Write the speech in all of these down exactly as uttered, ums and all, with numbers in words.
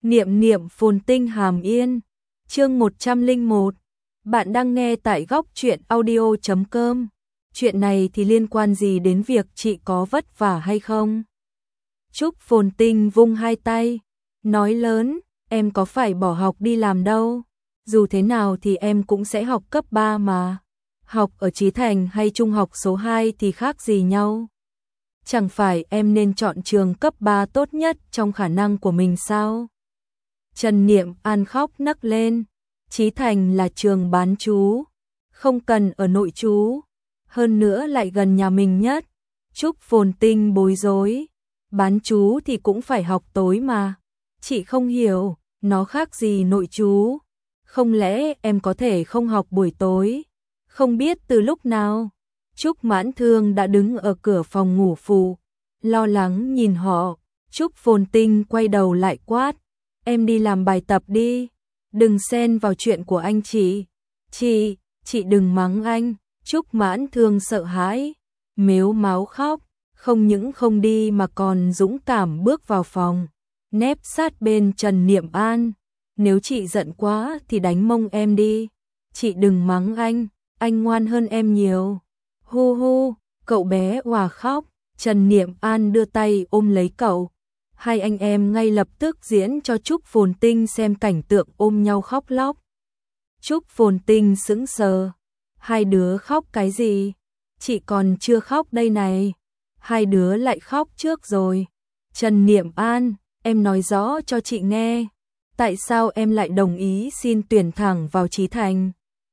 Niệm niệm phồn tinh hàm yên. Chương một trăm lẻ một. Bạn đang nghe tại góc truyện audio chấm com. Chuyện này thì liên quan gì đến việc chị có vất vả hay không? Trúc Phồn Tinh vung hai tay, nói lớn, em có phải bỏ học đi làm đâu. Dù thế nào thì em cũng sẽ học cấp ba mà. Học ở Chí Thành hay trung học số hai thì khác gì nhau. Chẳng phải em nên chọn trường cấp ba tốt nhất trong khả năng của mình sao? Trần Niệm An khóc nấc lên. Chí Thành là trường bán trú, không cần ở nội trú, hơn nữa lại gần nhà mình nhất. Trúc Phồn Tinh bối rối, bán trú thì cũng phải học tối mà. Chị không hiểu, nó khác gì nội trú. Không lẽ em có thể không học buổi tối? Không biết từ lúc nào, Trúc Mãn Thương đã đứng ở cửa phòng ngủ phụ, lo lắng nhìn họ. Trúc Phồn Tinh quay đầu lại quát, em đi làm bài tập đi, đừng xen vào chuyện của anh chị. Chị, chị đừng mắng anh. Trúc Mãn Thương sợ hãi, mếu máo khóc, không những không đi mà còn dũng cảm bước vào phòng, nép sát bên Trần Niệm An. Nếu chị giận quá thì đánh mông em đi. Chị đừng mắng anh, anh ngoan hơn em nhiều. Hu hu, cậu bé òa khóc. Trần Niệm An đưa tay ôm lấy cậu. Hai anh em ngay lập tức diễn cho Trúc Phồn Tinh xem cảnh tượng ôm nhau khóc lóc. Trúc Phồn Tinh sững sờ. Hai đứa khóc cái gì? Chị còn chưa khóc đây này. Hai đứa lại khóc trước rồi. Trần Niệm An, em nói rõ cho chị nghe. Tại sao em lại đồng ý xin tuyển thẳng vào Chí Thành?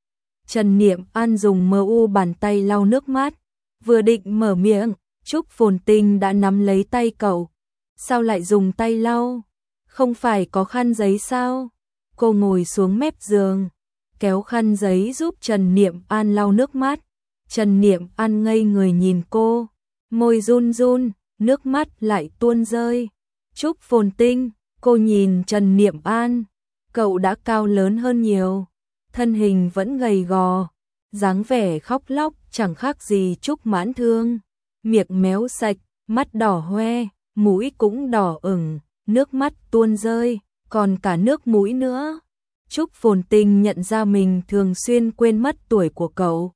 Trần Niệm An dùng mờ u bàn tay lau nước mắt. Vừa định mở miệng, Trúc Phồn Tinh đã nắm lấy tay cậu. Sao lại dùng tay lau? Không phải có khăn giấy sao? Cô ngồi xuống mép giường, kéo khăn giấy giúp Trần Niệm An lau nước mắt. Trần Niệm An ngây người nhìn cô, môi run run, nước mắt lại tuôn rơi. Trúc Phồn Tinh, cô nhìn Trần Niệm An, cậu đã cao lớn hơn nhiều, thân hình vẫn gầy gò, dáng vẻ khóc lóc chẳng khác gì Trúc Mãn Thương, miệng méo sạch, mắt đỏ hoe, mũi cũng đỏ ửng, nước mắt tuôn rơi, còn cả nước mũi nữa. Trúc Phồn Tinh nhận ra mình thường xuyên quên mất tuổi của cậu,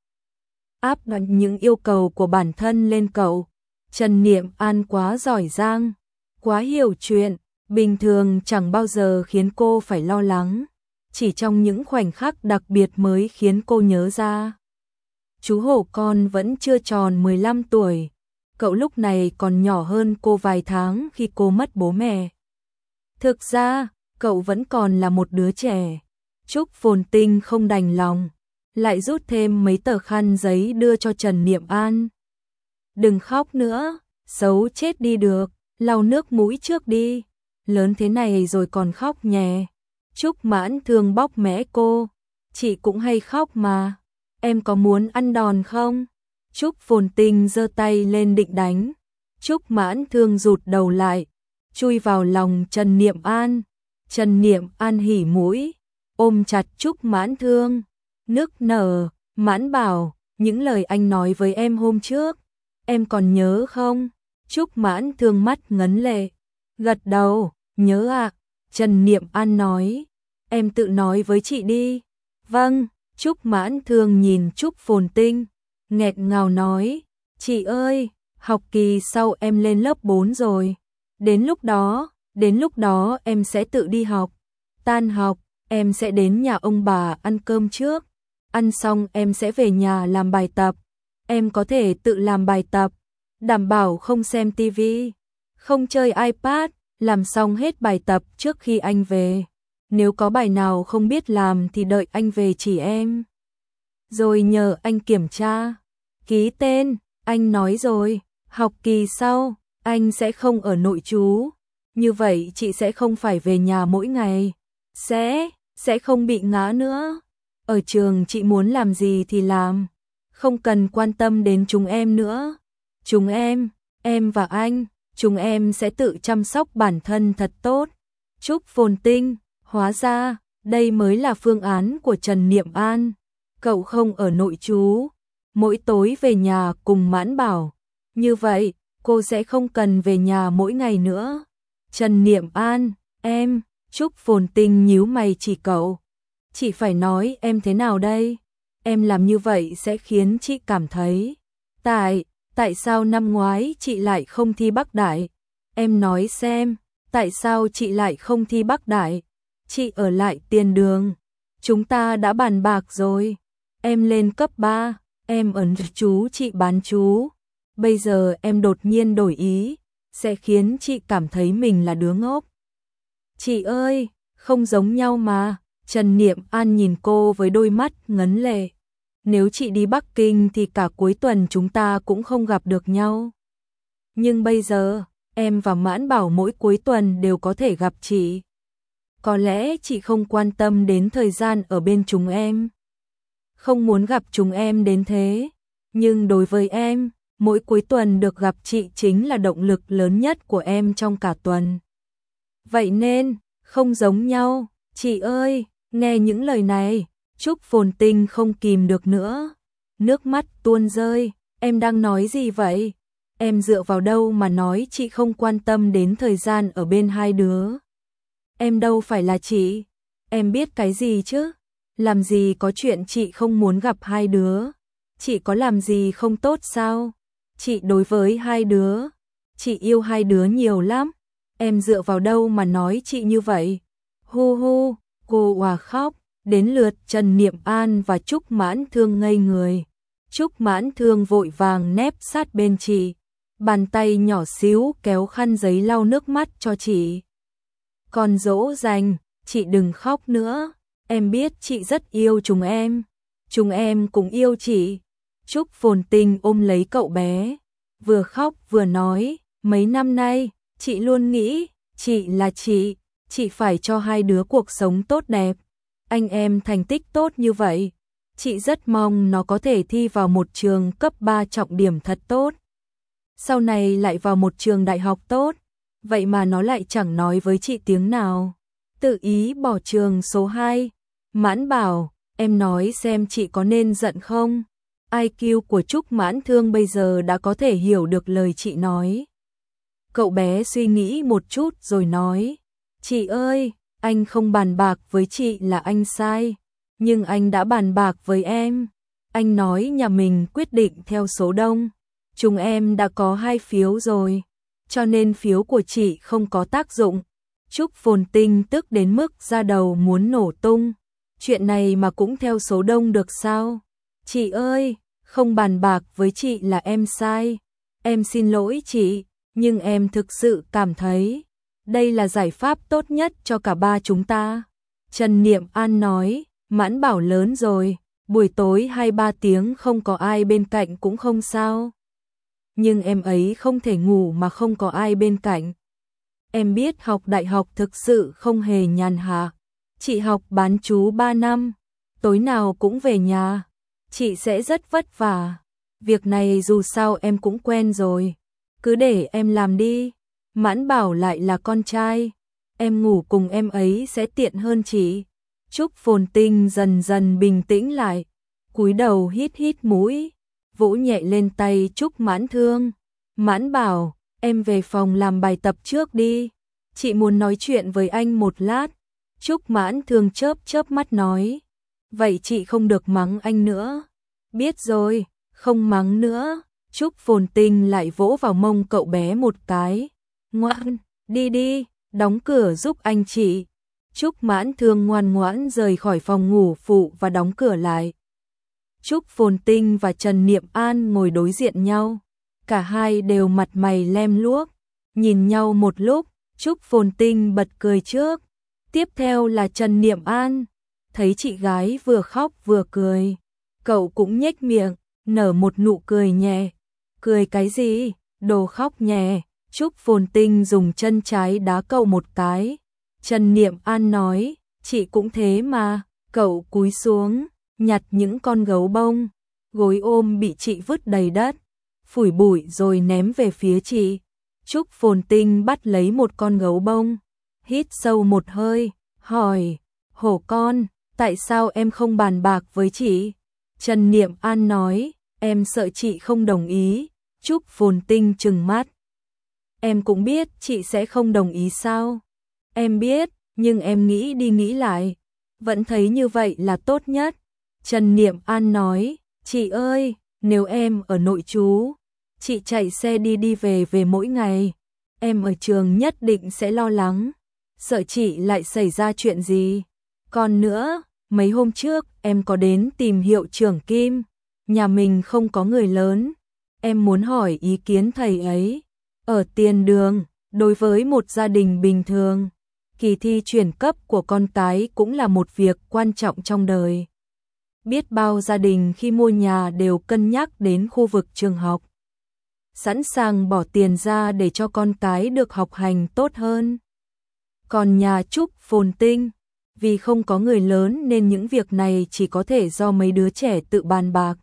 áp đặt những yêu cầu của bản thân lên cậu. Trần Niệm An quá giỏi giang, quá hiểu chuyện, bình thường chẳng bao giờ khiến cô phải lo lắng, chỉ trong những khoảnh khắc đặc biệt mới khiến cô nhớ ra. Chú hổ con vẫn chưa tròn mười lăm tuổi, cậu lúc này còn nhỏ hơn cô vài tháng khi cô mất bố mẹ. Thực ra, cậu vẫn còn là một đứa trẻ. Trúc Phồn Tinh không đành lòng, lại rút thêm mấy tờ khăn giấy đưa cho Trần Niệm An. Đừng khóc nữa, xấu chết đi được, lau nước mũi trước đi, lớn thế này rồi còn khóc nhè. Trúc Mãn Thương bóc mẽ cô, chị cũng hay khóc mà, em có muốn ăn đòn không? Trúc Phồn Tinh giơ tay lên định đánh. Trúc Mãn Thương rụt đầu lại, chui vào lòng Trần Niệm An. Trần Niệm An hỉ mũi, ôm chặt Trúc Mãn Thương, nức nở. Mãn bảo, những lời anh nói với em hôm trước, em còn nhớ không? Trúc Mãn Thương mắt ngấn lệ, gật đầu, nhớ ạ. Trần Niệm An nói, em tự nói với chị đi. Vâng. Trúc Mãn Thương nhìn Trúc Phồn Tinh, nghẹn ngào nói, chị ơi, học kỳ sau em lên lớp bốn rồi. Đến lúc đó, đến lúc đó em sẽ tự đi học. Tan học, em sẽ đến nhà ông bà ăn cơm trước. Ăn xong em sẽ về nhà làm bài tập. Em có thể tự làm bài tập, đảm bảo không xem tivi, không chơi iPad, làm xong hết bài tập trước khi anh về. Nếu có bài nào không biết làm thì đợi anh về chỉ em, rồi nhờ anh kiểm tra. Ký tên, anh nói rồi, học kỳ sau, anh sẽ không ở nội trú. Như vậy chị sẽ không phải về nhà mỗi ngày. Sẽ, sẽ không bị ngã nữa. Ở trường chị muốn làm gì thì làm, không cần quan tâm đến chúng em nữa. Chúng em, em và anh, chúng em sẽ tự chăm sóc bản thân thật tốt. Trúc Phồn Tinh, hóa ra, đây mới là phương án của Trần Niệm An. Cậu không ở nội trú, mỗi tối về nhà cùng Mãn Bảo. Như vậy, cô sẽ không cần về nhà mỗi ngày nữa. Trần Niệm An, em, Trúc Phồn Tinh nhíu mày chỉ cậu. Chị phải nói em thế nào đây? Em làm như vậy sẽ khiến chị cảm thấy. Tại, tại sao năm ngoái chị lại không thi Bắc Đại? Em nói xem, tại sao chị lại không thi Bắc Đại? Chị ở lại tiền đường. Chúng ta đã bàn bạc rồi. Em lên cấp ba, em ẩn chú chị bán chú. Bây giờ em đột nhiên đổi ý, sẽ khiến chị cảm thấy mình là đứa ngốc. Chị ơi, không giống nhau mà. Trần Niệm An nhìn cô với đôi mắt ngấn lệ. Nếu chị đi Bắc Kinh thì cả cuối tuần chúng ta cũng không gặp được nhau. Nhưng bây giờ, em và Mãn Bảo mỗi cuối tuần đều có thể gặp chị. Có lẽ chị không quan tâm đến thời gian ở bên chúng em. Không muốn gặp chúng em đến thế. Nhưng đối với em, mỗi cuối tuần được gặp chị chính là động lực lớn nhất của em trong cả tuần. Vậy nên, không giống nhau. Chị ơi, nghe những lời này, Trúc Phồn Tinh không kìm được nữa. Nước mắt tuôn rơi, em đang nói gì vậy? Em dựa vào đâu mà nói chị không quan tâm đến thời gian ở bên hai đứa? Em đâu phải là chị. Em biết cái gì chứ? Làm gì có chuyện chị không muốn gặp hai đứa? Chị có làm gì không tốt sao? Chị đối với hai đứa, chị yêu hai đứa nhiều lắm. Em dựa vào đâu mà nói chị như vậy? Hu hu, cô òa khóc, đến lượt Trần Niệm An và Trúc Mãn Thương ngây người. Trúc Mãn Thương vội vàng nép sát bên chị, bàn tay nhỏ xíu kéo khăn giấy lau nước mắt cho chị. Còn dỗ dành, chị đừng khóc nữa, em biết chị rất yêu chúng em, chúng em cũng yêu chị. Trúc Phồn Tinh ôm lấy cậu bé, vừa khóc vừa nói, mấy năm nay, chị luôn nghĩ, chị là chị, chị phải cho hai đứa cuộc sống tốt đẹp. Anh em thành tích tốt như vậy, chị rất mong nó có thể thi vào một trường cấp ba trọng điểm thật tốt. Sau này lại vào một trường đại học tốt, vậy mà nó lại chẳng nói với chị tiếng nào. Tự ý bỏ trường số hai. Mãn Bảo, em nói xem chị có nên giận không? i kiu của Trúc Mãn Thương bây giờ đã có thể hiểu được lời chị nói. Cậu bé suy nghĩ một chút rồi nói, chị ơi, anh không bàn bạc với chị là anh sai, nhưng anh đã bàn bạc với em. Anh nói nhà mình quyết định theo số đông, chúng em đã có hai phiếu rồi, cho nên phiếu của chị không có tác dụng. Trúc Phồn Tinh tức đến mức da đầu muốn nổ tung. Chuyện này mà cũng theo số đông được sao? Chị ơi, không bàn bạc với chị là em sai. Em xin lỗi chị, nhưng em thực sự cảm thấy đây là giải pháp tốt nhất cho cả ba chúng ta. Trần Niệm An nói, Mãn Bảo lớn rồi, buổi tối hai ba tiếng không có ai bên cạnh cũng không sao. Nhưng em ấy không thể ngủ mà không có ai bên cạnh. Em biết học đại học thực sự không hề nhàn hạ. Chị học bán chú ba năm, tối nào cũng về nhà. Chị sẽ rất vất vả. Việc này dù sao em cũng quen rồi. Cứ để em làm đi. Mãn Bảo lại là con trai. Em ngủ cùng em ấy sẽ tiện hơn chị. Trúc Phồn Tinh dần dần bình tĩnh lại. Cúi đầu hít hít mũi. Vỗ nhẹ lên tay Trúc Mãn Thương. Mãn Bảo, em về phòng làm bài tập trước đi. Chị muốn nói chuyện với anh một lát. Trúc Mãn Thương chớp chớp mắt nói. Vậy chị không được mắng anh nữa. Biết rồi, không mắng nữa. Trúc Phồn Tinh lại vỗ vào mông cậu bé một cái. Ngoan, đi đi, đóng cửa giúp anh chị. Trúc Mãn Thương ngoan ngoãn rời khỏi phòng ngủ phụ và đóng cửa lại. Trúc Phồn Tinh và Trần Niệm An ngồi đối diện nhau. Cả hai đều mặt mày lem luốc. Nhìn nhau một lúc, Trúc Phồn Tinh bật cười trước. Tiếp theo là Trần Niệm An. Thấy chị gái vừa khóc vừa cười. Cậu cũng nhếch miệng, nở một nụ cười nhẹ. Cười cái gì? Đồ khóc nhẹ. Trúc Phồn Tinh dùng chân trái đá cậu một cái. Trần Niệm An nói, chị cũng thế mà. Cậu cúi xuống, nhặt những con gấu bông. Gối ôm bị chị vứt đầy đất. Phủi bụi rồi ném về phía chị. Trúc Phồn Tinh bắt lấy một con gấu bông. Hít sâu một hơi, hỏi, hổ con, tại sao em không bàn bạc với chị? Trần Niệm An nói, em sợ chị không đồng ý. Trúc Phồn Tinh trừng mắt. Em cũng biết chị sẽ không đồng ý sao? Em biết, nhưng em nghĩ đi nghĩ lại, vẫn thấy như vậy là tốt nhất. Trần Niệm An nói, chị ơi, nếu em ở nội trú, chị chạy xe đi đi về về mỗi ngày, em ở trường nhất định sẽ lo lắng, sợ chị lại xảy ra chuyện gì. Còn nữa, mấy hôm trước em có đến tìm hiệu trưởng Kim, nhà mình không có người lớn, em muốn hỏi ý kiến thầy ấy. Ở tiền đường, đối với một gia đình bình thường, kỳ thi chuyển cấp của con cái cũng là một việc quan trọng trong đời. Biết bao gia đình khi mua nhà đều cân nhắc đến khu vực trường học, sẵn sàng bỏ tiền ra để cho con cái được học hành tốt hơn. Còn nhà Trúc Phồn Tinh, vì không có người lớn nên những việc này chỉ có thể do mấy đứa trẻ tự bàn bạc.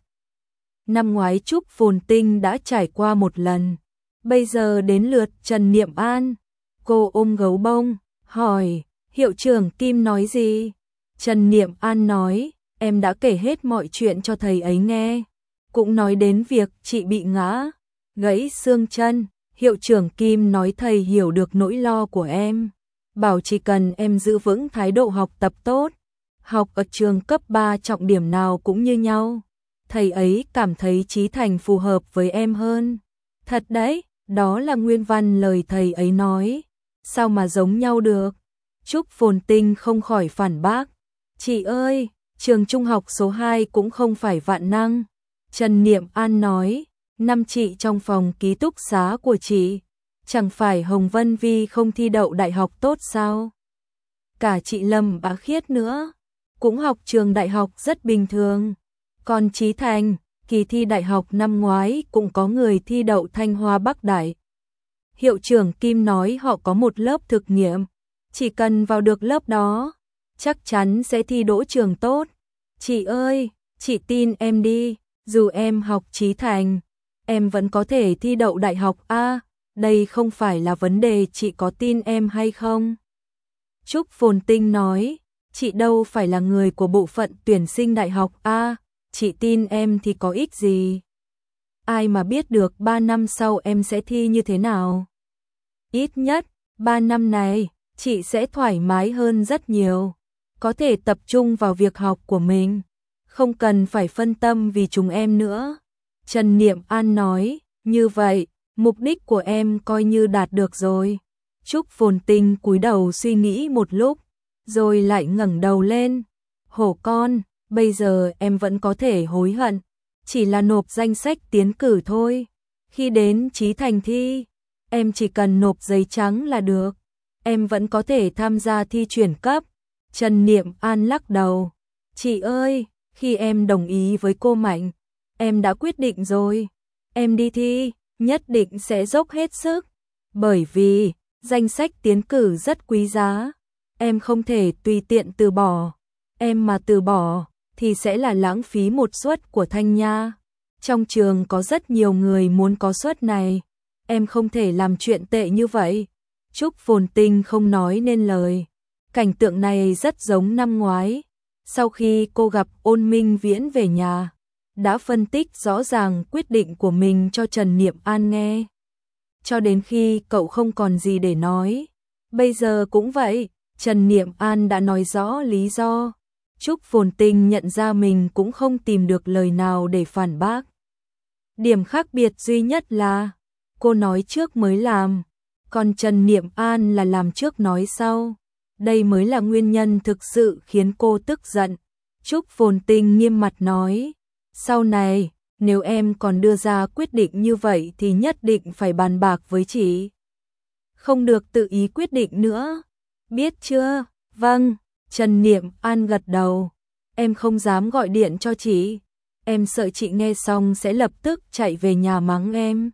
Năm ngoái Trúc Phồn Tinh đã trải qua một lần, bây giờ đến lượt Trần Niệm An. Cô ôm gấu bông, hỏi, hiệu trưởng Kim nói gì? Trần Niệm An nói, em đã kể hết mọi chuyện cho thầy ấy nghe, cũng nói đến việc chị bị ngã, gãy xương chân. Hiệu trưởng Kim nói thầy hiểu được nỗi lo của em, bảo chỉ cần em giữ vững thái độ học tập tốt, học ở trường cấp ba trọng điểm nào cũng như nhau. Thầy ấy cảm thấy Chí Thành phù hợp với em hơn. Thật đấy, đó là nguyên văn lời thầy ấy nói, sao mà giống nhau được? Trúc Phồn Tinh không khỏi phản bác, chị ơi, trường trung học số hai cũng không phải vạn năng. Trần Niệm An nói, năm chị trong phòng ký túc xá của chị, chẳng phải Hồng Vân Vi không thi đậu đại học tốt sao? Cả chị Lâm Bá Khiết nữa, cũng học trường đại học rất bình thường. Còn Chí Thành, kỳ thi đại học năm ngoái cũng có người thi đậu Thanh Hoa Bắc Đại. Hiệu trưởng Kim nói họ có một lớp thực nghiệm, chỉ cần vào được lớp đó, chắc chắn sẽ thi đỗ trường tốt. Chị ơi, chị tin em đi, dù em học Chí Thành, em vẫn có thể thi đậu đại học A, đây không phải là vấn đề chị có tin em hay không. Trúc Phồn Tinh nói, chị đâu phải là người của bộ phận tuyển sinh đại học A, chị tin em thì có ích gì. Ai mà biết được ba năm sau em sẽ thi như thế nào. Ít nhất, ba năm này, chị sẽ thoải mái hơn rất nhiều, có thể tập trung vào việc học của mình, không cần phải phân tâm vì chúng em nữa. Trần Niệm An nói, như vậy, mục đích của em coi như đạt được rồi. Trúc Phồn Tinh cúi đầu suy nghĩ một lúc, rồi lại ngẩng đầu lên. Hổ con, bây giờ em vẫn có thể hối hận, chỉ là nộp danh sách tiến cử thôi. Khi đến Chí Thành thi, em chỉ cần nộp giấy trắng là được, em vẫn có thể tham gia thi chuyển cấp. Trần Niệm An lắc đầu, chị ơi, khi em đồng ý với cô Mạnh, em đã quyết định rồi, em đi thi, nhất định sẽ dốc hết sức, bởi vì danh sách tiến cử rất quý giá, em không thể tùy tiện từ bỏ, em mà từ bỏ thì sẽ là lãng phí một suất của Thanh Nha. Trong trường có rất nhiều người muốn có suất này, em không thể làm chuyện tệ như vậy. Trúc Phồn Tinh không nói nên lời. Cảnh tượng này rất giống năm ngoái, sau khi cô gặp Ôn Minh Viễn về nhà, đã phân tích rõ ràng quyết định của mình cho Trần Niệm An nghe. Cho đến khi cậu không còn gì để nói, bây giờ cũng vậy, Trần Niệm An đã nói rõ lý do. Trúc Phồn Tinh nhận ra mình cũng không tìm được lời nào để phản bác. Điểm khác biệt duy nhất là, cô nói trước mới làm, còn Trần Niệm An là làm trước nói sau. Đây mới là nguyên nhân thực sự khiến cô tức giận. Trúc Phồn Tinh nghiêm mặt nói, sau này, nếu em còn đưa ra quyết định như vậy thì nhất định phải bàn bạc với chị. Không được tự ý quyết định nữa. Biết chưa? Vâng, Trần Niệm An gật đầu. Em không dám gọi điện cho chị. Em sợ chị nghe xong sẽ lập tức chạy về nhà mắng em.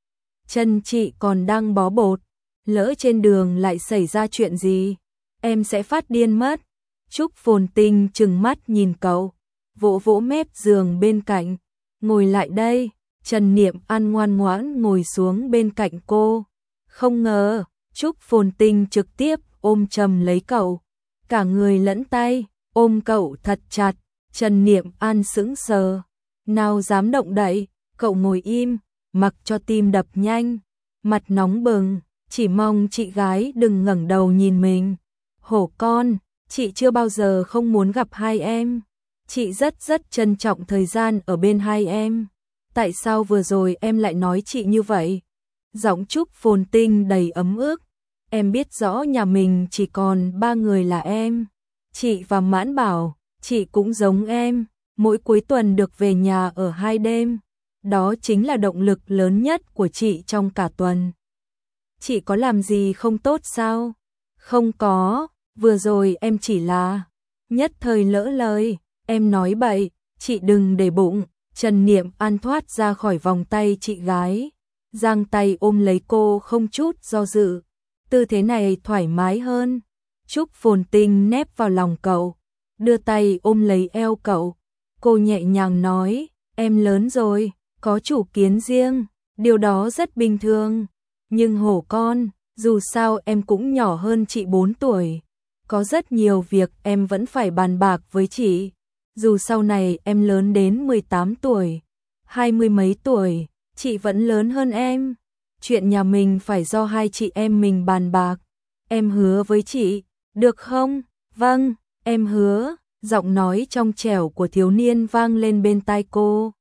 Chân chị còn đang bó bột, lỡ trên đường lại xảy ra chuyện gì, em sẽ phát điên mất. Trúc Phồn Tinh trừng mắt nhìn cậu, vỗ vỗ mép giường bên cạnh, ngồi lại đây. Trần Niệm An ngoan ngoãn ngồi xuống bên cạnh cô. Không ngờ, Trúc Phồn Tinh trực tiếp ôm chầm lấy cậu, cả người lẫn tay, ôm cậu thật chặt. Trần Niệm An sững sờ, nào dám động đậy, cậu ngồi im, mặc cho tim đập nhanh, mặt nóng bừng, chỉ mong chị gái đừng ngẩng đầu nhìn mình. Hổ con, chị chưa bao giờ không muốn gặp hai em. Chị rất rất trân trọng thời gian ở bên hai em. Tại sao vừa rồi em lại nói chị như vậy? Giọng Trúc Phồn Tinh đầy ấm ức. Em biết rõ nhà mình chỉ còn ba người là em. Chị và Mãn Bảo, chị cũng giống em. Mỗi cuối tuần được về nhà ở hai đêm. Đó chính là động lực lớn nhất của chị trong cả tuần. Chị có làm gì không tốt sao? Không có, vừa rồi em chỉ là nhất thời lỡ lời, em nói bậy, chị đừng để bụng. Trần Niệm An thoát ra khỏi vòng tay chị gái, giang tay ôm lấy cô không chút do dự. Tư thế này thoải mái hơn. Trúc Phồn Tinh nép vào lòng cậu, đưa tay ôm lấy eo cậu. Cô nhẹ nhàng nói, em lớn rồi, có chủ kiến riêng, điều đó rất bình thường. Nhưng Hổ con, dù sao em cũng nhỏ hơn chị bốn tuổi. Có rất nhiều việc em vẫn phải bàn bạc với chị. Dù sau này em lớn đến mười tám tuổi, hai mươi mấy tuổi, chị vẫn lớn hơn em. Chuyện nhà mình phải do hai chị em mình bàn bạc. Em hứa với chị, được không? Vâng, em hứa. Giọng nói trong trẻo của thiếu niên vang lên bên tai cô.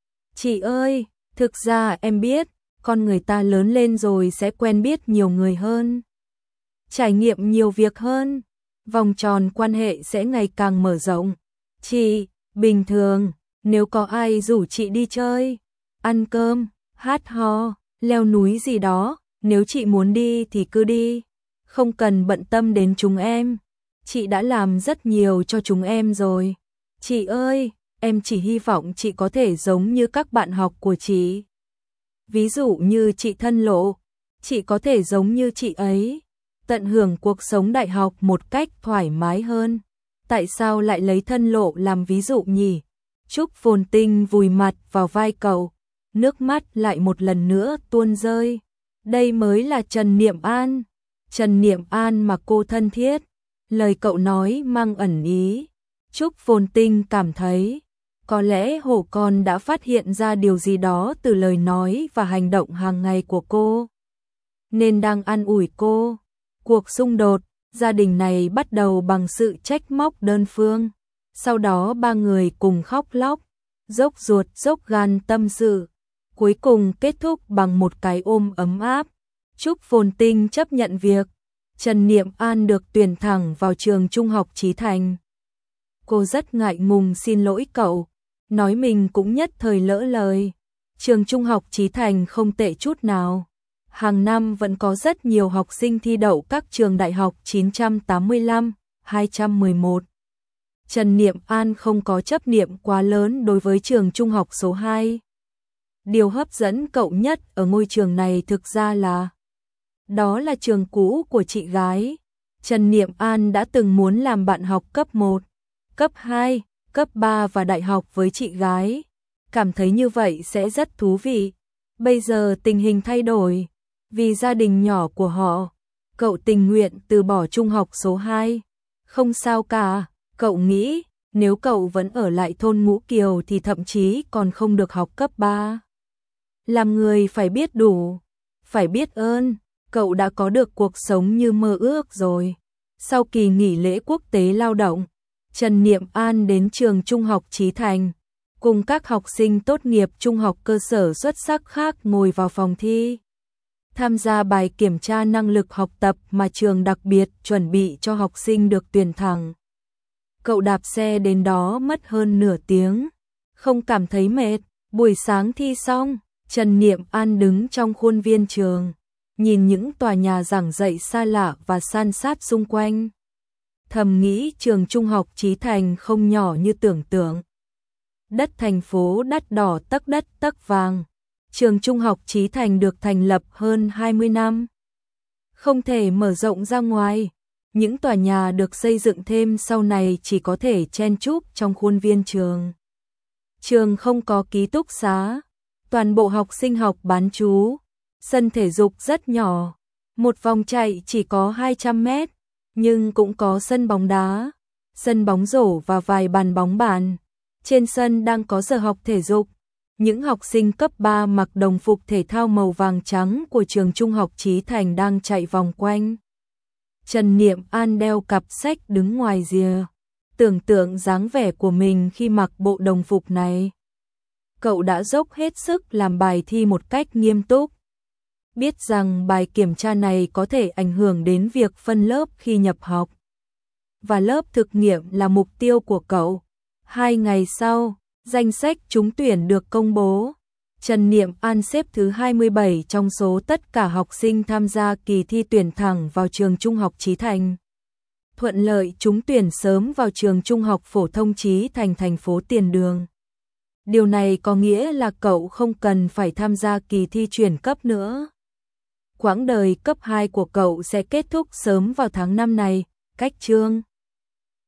Chị ơi, thực ra em biết, con người ta lớn lên rồi sẽ quen biết nhiều người hơn, trải nghiệm nhiều việc hơn, vòng tròn quan hệ sẽ ngày càng mở rộng. Chị, bình thường, nếu có ai rủ chị đi chơi, ăn cơm, hát hò, leo núi gì đó, nếu chị muốn đi thì cứ đi, không cần bận tâm đến chúng em. Chị đã làm rất nhiều cho chúng em rồi. Chị ơi, em chỉ hy vọng chị có thể giống như các bạn học của chị. Ví dụ như chị Thân Lộ, chị có thể giống như chị ấy, tận hưởng cuộc sống đại học một cách thoải mái hơn. Tại sao lại lấy Thân Lộ làm ví dụ nhỉ? Trúc Phồn Tinh vùi mặt vào vai cậu, nước mắt lại một lần nữa tuôn rơi. Đây mới là Trần Niệm An, Trần Niệm An mà cô thân thiết. Lời cậu nói mang ẩn ý. Trúc Phồn Tinh cảm thấy có lẽ Hổ con đã phát hiện ra điều gì đó từ lời nói và hành động hàng ngày của cô, nên đang an ủi cô. Cuộc xung đột gia đình này bắt đầu bằng sự trách móc đơn phương, sau đó ba người cùng khóc lóc, dốc ruột dốc gan tâm sự, cuối cùng kết thúc bằng một cái ôm ấm áp. Trúc Phồn Tinh chấp nhận việc Trần Niệm An được tuyển thẳng vào trường trung học Chí Thành. Cô rất ngại ngùng xin lỗi cậu, nói mình cũng nhất thời lỡ lời. Trường trung học Chí Thành không tệ chút nào. Hàng năm vẫn có rất nhiều học sinh thi đậu các trường đại học chín trăm tám mươi lăm, hai trăm mười một. Trần Niệm An không có chấp niệm quá lớn đối với trường trung học số hai. Điều hấp dẫn cậu nhất ở ngôi trường này thực ra là đó là trường cũ của chị gái. Trần Niệm An đã từng muốn làm bạn học cấp một, cấp hai, cấp ba và đại học với chị gái. Cảm thấy như vậy sẽ rất thú vị. Bây giờ tình hình thay đổi. Vì gia đình nhỏ của họ, cậu tình nguyện từ bỏ trung học số hai. Không sao cả, cậu nghĩ nếu cậu vẫn ở lại thôn Ngũ Kiều thì thậm chí còn không được học cấp ba. Làm người phải biết đủ, phải biết ơn. Cậu đã có được cuộc sống như mơ ước rồi. Sau kỳ nghỉ lễ quốc tế lao động, Trần Niệm An đến trường trung học Chí Thành, cùng các học sinh tốt nghiệp trung học cơ sở xuất sắc khác ngồi vào phòng thi, tham gia bài kiểm tra năng lực học tập mà trường đặc biệt chuẩn bị cho học sinh được tuyển thẳng. Cậu đạp xe đến đó mất hơn nửa tiếng, không cảm thấy mệt. Buổi sáng thi xong, Trần Niệm An đứng trong khuôn viên trường, nhìn những tòa nhà giảng dạy xa lạ và san sát xung quanh. Thầm nghĩ trường trung học Chí Thành không nhỏ như tưởng tượng. Đất thành phố đắt đỏ tấc đất tấc vàng. Trường trung học Chí Thành được thành lập hơn hai mươi năm. Không thể mở rộng ra ngoài. Những tòa nhà được xây dựng thêm sau này chỉ có thể chen chúc trong khuôn viên trường. Trường không có ký túc xá. Toàn bộ học sinh học bán trú. Sân thể dục rất nhỏ. Một vòng chạy chỉ có hai trăm mét. Nhưng cũng có sân bóng đá, sân bóng rổ và vài bàn bóng bàn. Trên sân đang có giờ học thể dục. Những học sinh cấp ba mặc đồng phục thể thao màu vàng trắng của trường trung học Chí Thành đang chạy vòng quanh. Trần Niệm An đeo cặp sách đứng ngoài rìa, tưởng tượng dáng vẻ của mình khi mặc bộ đồng phục này. Cậu đã dốc hết sức làm bài thi một cách nghiêm túc. Biết rằng bài kiểm tra này có thể ảnh hưởng đến việc phân lớp khi nhập học. Và lớp thực nghiệm là mục tiêu của cậu. Hai ngày sau, danh sách trúng tuyển được công bố. Trần Niệm An xếp thứ hai mươi bảy trong số tất cả học sinh tham gia kỳ thi tuyển thẳng vào trường Trung học Chí Thành. Thuận lợi trúng tuyển sớm vào trường Trung học phổ thông Chí Thành thành phố Tiền Đường. Điều này có nghĩa là cậu không cần phải tham gia kỳ thi chuyển cấp nữa. Quãng đời cấp hai của cậu sẽ kết thúc sớm vào tháng năm này, cách chương